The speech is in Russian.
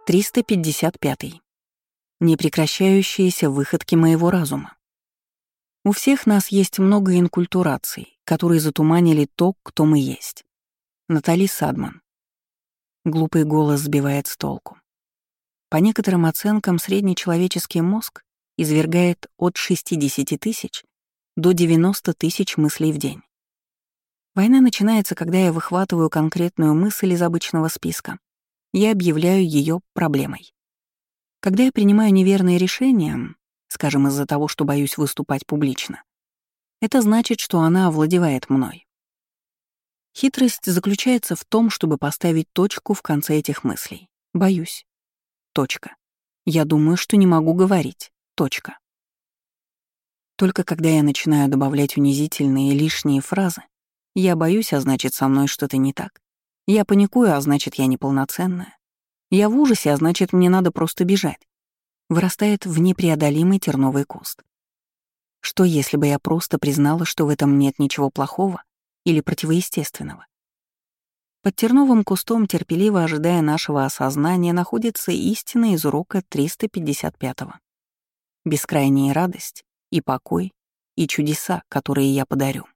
355. Непрекращающиеся выходки моего разума. У всех нас есть много инкультураций, которые затуманили то, кто мы есть. Натали Садман. Глупый голос сбивает с толку. По некоторым оценкам, средний человеческий мозг извергает от 60 тысяч до 90 тысяч мыслей в день. Война начинается, когда я выхватываю конкретную мысль из обычного списка. Я объявляю ее проблемой. Когда я принимаю неверные решения, скажем, из-за того, что боюсь выступать публично, это значит, что она овладевает мной. Хитрость заключается в том, чтобы поставить точку в конце этих мыслей. Боюсь. Точка. Я думаю, что не могу говорить. Точка. Только когда я начинаю добавлять унизительные и лишние фразы, я боюсь, а значит, со мной что-то не так. Я паникую, а значит, я неполноценная. Я в ужасе, а значит, мне надо просто бежать. Вырастает в непреодолимый терновый куст. Что, если бы я просто признала, что в этом нет ничего плохого или противоестественного? Под терновым кустом, терпеливо ожидая нашего осознания, находится истина из урока 355-го. Бескрайняя радость и покой, и чудеса, которые я подарю.